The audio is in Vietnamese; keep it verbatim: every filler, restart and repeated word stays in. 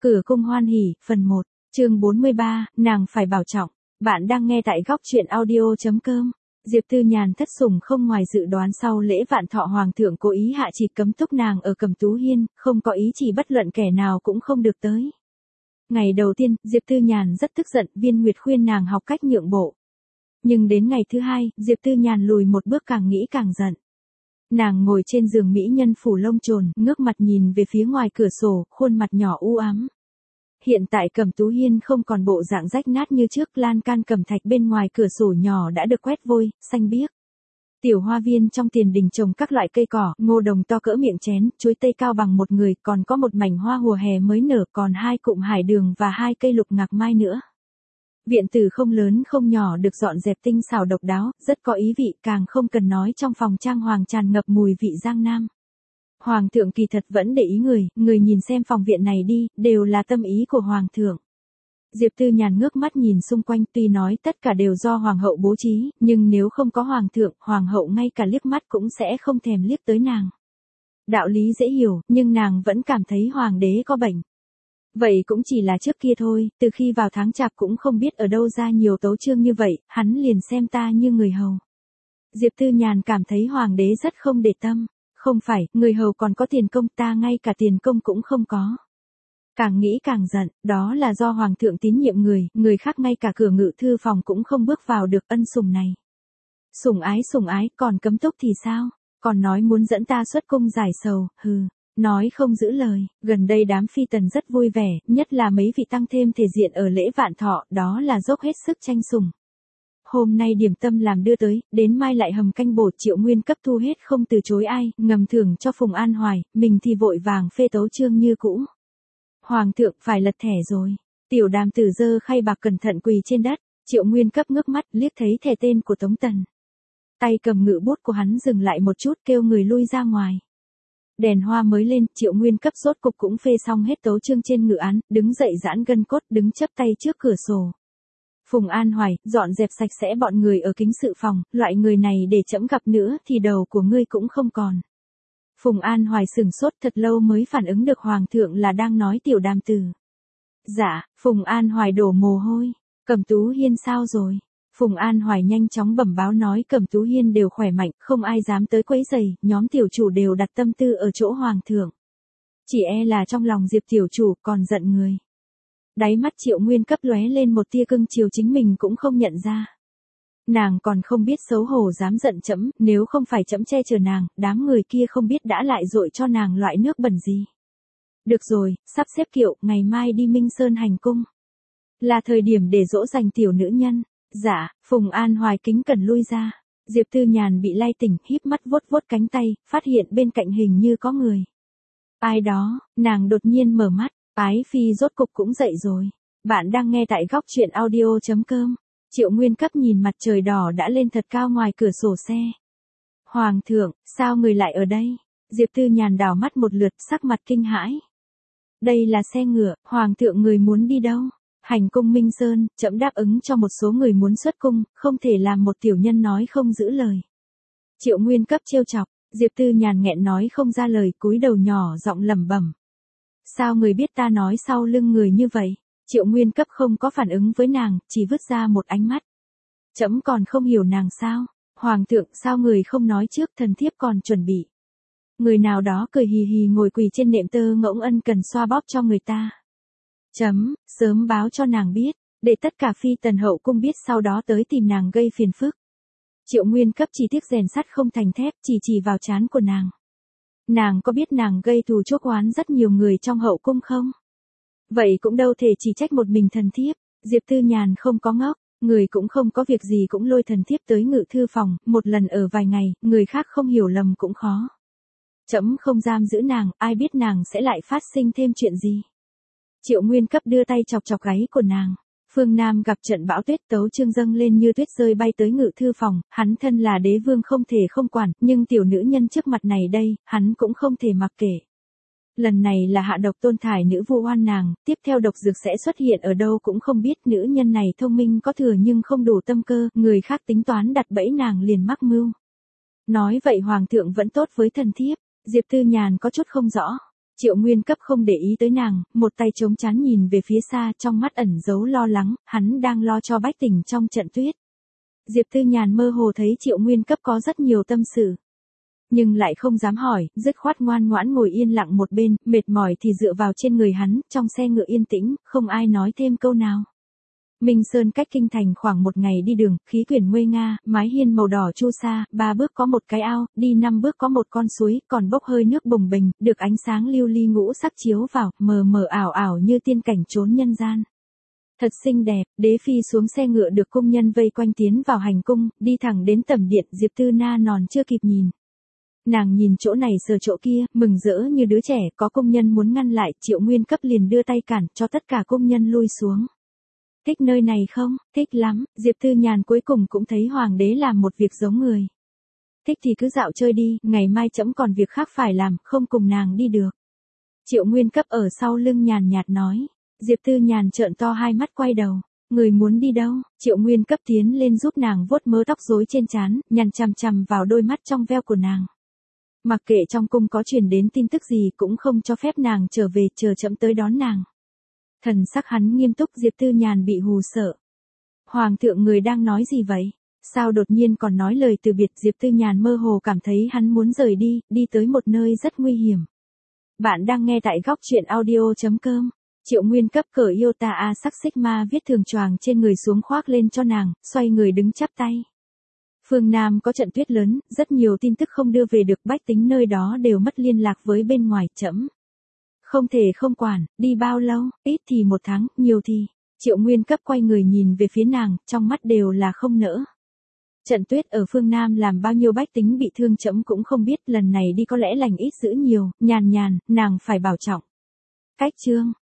Cửa cung hoan hỉ, phần một, chương bốn mươi ba, nàng phải bảo trọng. Bạn đang nghe tại góc truyện audio.com. Diệp Tư Nhàn thất sủng không ngoài dự đoán, sau lễ vạn thọ hoàng thượng cố ý hạ chỉ cấm túc nàng ở Cẩm Tú Hiên, không có ý chỉ bất luận kẻ nào cũng không được tới. Ngày đầu tiên, Diệp Tư Nhàn rất tức giận, Viên Nguyệt khuyên nàng học cách nhượng bộ. Nhưng đến ngày thứ hai, Diệp Tư Nhàn lùi một bước, càng nghĩ càng giận. Nàng ngồi trên giường mỹ nhân phủ lông chồn, ngước mặt nhìn về phía ngoài cửa sổ, khuôn mặt nhỏ u ám. Hiện tại Cẩm Tú Hiên không còn bộ dạng rách nát như trước, lan can cẩm thạch bên ngoài cửa sổ nhỏ đã được quét vôi, xanh biếc. Tiểu hoa viên trong tiền đình trồng các loại cây cỏ, ngô đồng to cỡ miệng chén, chuối tây cao bằng một người, còn có một mảnh hoa hùa hè mới nở, còn hai cụm hải đường và hai cây lục ngạc mai nữa. Viện tử không lớn không nhỏ được dọn dẹp tinh xảo độc đáo, rất có ý vị, càng không cần nói trong phòng trang hoàng tràn ngập mùi vị Giang Nam. Hoàng thượng kỳ thật vẫn để ý người, người nhìn xem phòng viện này đi, đều là tâm ý của Hoàng thượng. Diệp Tư Nhàn ngước mắt nhìn xung quanh, tuy nói tất cả đều do Hoàng hậu bố trí, nhưng nếu không có Hoàng thượng, Hoàng hậu ngay cả liếc mắt cũng sẽ không thèm liếc tới nàng. Đạo lý dễ hiểu, nhưng nàng vẫn cảm thấy Hoàng đế có bệnh. Vậy cũng chỉ là trước kia thôi, từ khi vào tháng chạp cũng không biết ở đâu ra nhiều tấu chương như vậy, hắn liền xem ta như người hầu. Diệp Tư Nhàn cảm thấy Hoàng đế rất không để tâm. Không phải, người hầu còn có tiền công, ta ngay cả tiền công cũng không có. Càng nghĩ càng giận, đó là do Hoàng thượng tín nhiệm người, người khác ngay cả cửa ngự thư phòng cũng không bước vào được, ân sủng này. Sủng ái sủng ái, còn cấm túc thì sao? Còn nói muốn dẫn ta xuất cung giải sầu, hừ, nói không giữ lời. Gần đây đám phi tần rất vui vẻ, nhất là mấy vị tăng thêm thể diện ở lễ vạn thọ, đó là dốc hết sức tranh sủng. Hôm nay điểm tâm làm đưa tới, đến mai lại hầm canh bột, Triệu Nguyên cấp thu hết không từ chối ai, ngầm thưởng cho Phùng An Hoài, mình thì vội vàng phê tấu chương như cũ. Hoàng thượng phải lật thẻ rồi. Tiểu Đàm Tử giơ khay bạc cẩn thận quỳ trên đất, Triệu Nguyên cấp ngước mắt liếc thấy thẻ tên của Tống Tần. Tay cầm ngự bút của hắn dừng lại một chút, kêu người lui ra ngoài. Đèn hoa mới lên, Triệu Nguyên cấp rốt cục cũng phê xong hết tấu chương trên ngự án, đứng dậy giãn gân cốt, đứng chắp tay trước cửa sổ. Phùng An Hoài, dọn dẹp sạch sẽ bọn người ở kính sự phòng, loại người này để trẫm gặp nữa thì đầu của ngươi cũng không còn. Phùng An Hoài sửng sốt thật lâu mới phản ứng được Hoàng thượng là đang nói Tiểu Đàm Tử. Dạ, Phùng An Hoài đổ mồ hôi. Cẩm Tú Hiên sao rồi? Phùng An Hoài nhanh chóng bẩm báo nói Cẩm Tú Hiên đều khỏe mạnh, không ai dám tới quấy rầy, nhóm tiểu chủ đều đặt tâm tư ở chỗ Hoàng thượng. Chỉ e là trong lòng Diệp tiểu chủ còn giận người. Đáy mắt Triệu Nguyên cấp lóe lên một tia cưng chiều chính mình cũng không nhận ra. Nàng còn không biết xấu hổ dám giận trẫm, nếu không phải trẫm che chở nàng, đám người kia không biết đã lại dội cho nàng loại nước bẩn gì. Được rồi, sắp xếp kiệu, ngày mai đi Minh Sơn hành cung. Là thời điểm để dỗ dành tiểu nữ nhân. Dạ, Phùng An Hoài kính cẩn lui ra. Diệp Tư Nhàn bị lay tỉnh, híp mắt vuốt vuốt cánh tay, phát hiện bên cạnh hình như có người. Ai đó, nàng đột nhiên mở mắt. Ái phi rốt cục cũng dậy rồi. Bạn đang nghe tại góc truyện audio.com. Triệu Nguyên cấp nhìn mặt trời đỏ đã lên thật cao ngoài cửa sổ xe. Hoàng thượng, sao người lại ở đây? Diệp Tư Nhàn đảo mắt một lượt, sắc mặt kinh hãi. Đây là xe ngựa, Hoàng thượng người muốn đi đâu? Hành cung Minh Sơn, trẫm đáp ứng cho một số người muốn xuất cung, không thể làm một tiểu nhân nói không giữ lời. Triệu Nguyên cấp trêu chọc, Diệp Tư Nhàn nghẹn nói không ra lời, cúi đầu nhỏ giọng lẩm bẩm. Sao người biết ta nói sau lưng người như vậy? Triệu Nguyên cấp không có phản ứng với nàng, chỉ vứt ra một ánh mắt. Trẫm còn không hiểu nàng sao? Hoàng thượng, sao người không nói trước, thần thiếp còn chuẩn bị. Người nào đó cười hì hì ngồi quỳ trên nệm tơ ngỗng ân cần xoa bóp cho người ta. Chấm, sớm báo cho nàng biết, để tất cả phi tần hậu cung biết, sau đó tới tìm nàng gây phiền phức. Triệu Nguyên cấp chỉ tiếc rèn sắt không thành thép, chỉ chỉ vào trán của nàng. Nàng có biết nàng gây thù chuốc oán rất nhiều người trong hậu cung không? Vậy cũng đâu thể chỉ trách một mình thần thiếp. Diệp Tư Nhàn không có ngốc, người cũng không có việc gì cũng lôi thần thiếp tới ngự thư phòng, một lần ở vài ngày, người khác không hiểu lầm cũng khó. Trẫm không giam giữ nàng, ai biết nàng sẽ lại phát sinh thêm chuyện gì. Triệu Nguyên cấp đưa tay chọc chọc gáy của nàng. Phương Nam gặp trận bão tuyết, tấu chương dâng lên như tuyết rơi bay tới ngự thư phòng, hắn thân là đế vương không thể không quản, nhưng tiểu nữ nhân trước mặt này đây, hắn cũng không thể mặc kệ. Lần này là hạ độc tôn thải nữ vu oan nàng, tiếp theo độc dược sẽ xuất hiện ở đâu cũng không biết, nữ nhân này thông minh có thừa nhưng không đủ tâm cơ, người khác tính toán đặt bẫy nàng liền mắc mưu. Nói vậy Hoàng thượng vẫn tốt với thần thiếp, Diệp Tư Nhàn có chút không rõ. Triệu Nguyên Cấp không để ý tới nàng, một tay chống trán nhìn về phía xa, trong mắt ẩn giấu lo lắng, hắn đang lo cho Bách Tình trong trận tuyết. Diệp Tư Nhàn mơ hồ thấy Triệu Nguyên Cấp có rất nhiều tâm sự, nhưng lại không dám hỏi, dứt khoát ngoan ngoãn ngồi yên lặng một bên, mệt mỏi thì dựa vào trên người hắn, trong xe ngựa yên tĩnh, không ai nói thêm câu nào. Minh Sơn cách kinh thành khoảng một ngày đi đường, khí quyển nguê nga, mái hiên màu đỏ chu sa, ba bước có một cái ao, đi năm bước có một con suối, còn bốc hơi nước bùng bềnh, được ánh sáng lưu ly ngũ sắc chiếu vào, mờ mờ ảo ảo như tiên cảnh trốn nhân gian. Thật xinh đẹp, đế phi xuống xe ngựa được cung nhân vây quanh tiến vào hành cung, đi thẳng đến tầm điện, Diệp Tư Na nòn chưa kịp nhìn. Nàng nhìn chỗ này sờ chỗ kia, mừng rỡ như đứa trẻ, có công nhân muốn ngăn lại, Triệu Nguyên Cấp liền đưa tay cản, cho tất cả công nhân lui xuống. Thích nơi này không? Thích lắm, Diệp Tư Nhàn cuối cùng cũng thấy hoàng đế làm một việc giống người. Thích thì cứ dạo chơi đi, ngày mai trẫm còn việc khác phải làm, không cùng nàng đi được. Triệu Nguyên Cấp ở sau lưng nhàn nhạt nói. Diệp Tư Nhàn trợn to hai mắt quay đầu. Người muốn đi đâu? Triệu Nguyên Cấp tiến lên giúp nàng vuốt mớ tóc rối trên trán, nhằn chằm chằm vào đôi mắt trong veo của nàng. Mặc kệ trong cung có truyền đến tin tức gì cũng không cho phép nàng trở về, chờ trẫm tới đón nàng. Thần sắc hắn nghiêm túc, Diệp Tư Nhàn bị hù sợ. Hoàng thượng người đang nói gì vậy? Sao đột nhiên còn nói lời từ biệt? Diệp Tư Nhàn mơ hồ cảm thấy hắn muốn rời đi, đi tới một nơi rất nguy hiểm. Bạn đang nghe tại góc truyện audio chấm com. Triệu Nguyên Cấp cởi Iota A sắc Sigma viết thường choàng trên người xuống khoác lên cho nàng, xoay người đứng chắp tay. Phương Nam có trận tuyết lớn, rất nhiều tin tức không đưa về được, bách tính nơi đó đều mất liên lạc với bên ngoài, trẫm không thể không quản, đi bao lâu, ít thì một tháng, nhiều thì. Triệu Nguyên Cấp quay người nhìn về phía nàng, trong mắt đều là không nỡ. Trận tuyết ở phương Nam làm bao nhiêu bách tính bị thương trẫm cũng không biết, lần này đi có lẽ lành ít dữ nhiều, nhàn nhàn, nàng phải bảo trọng. Cách chương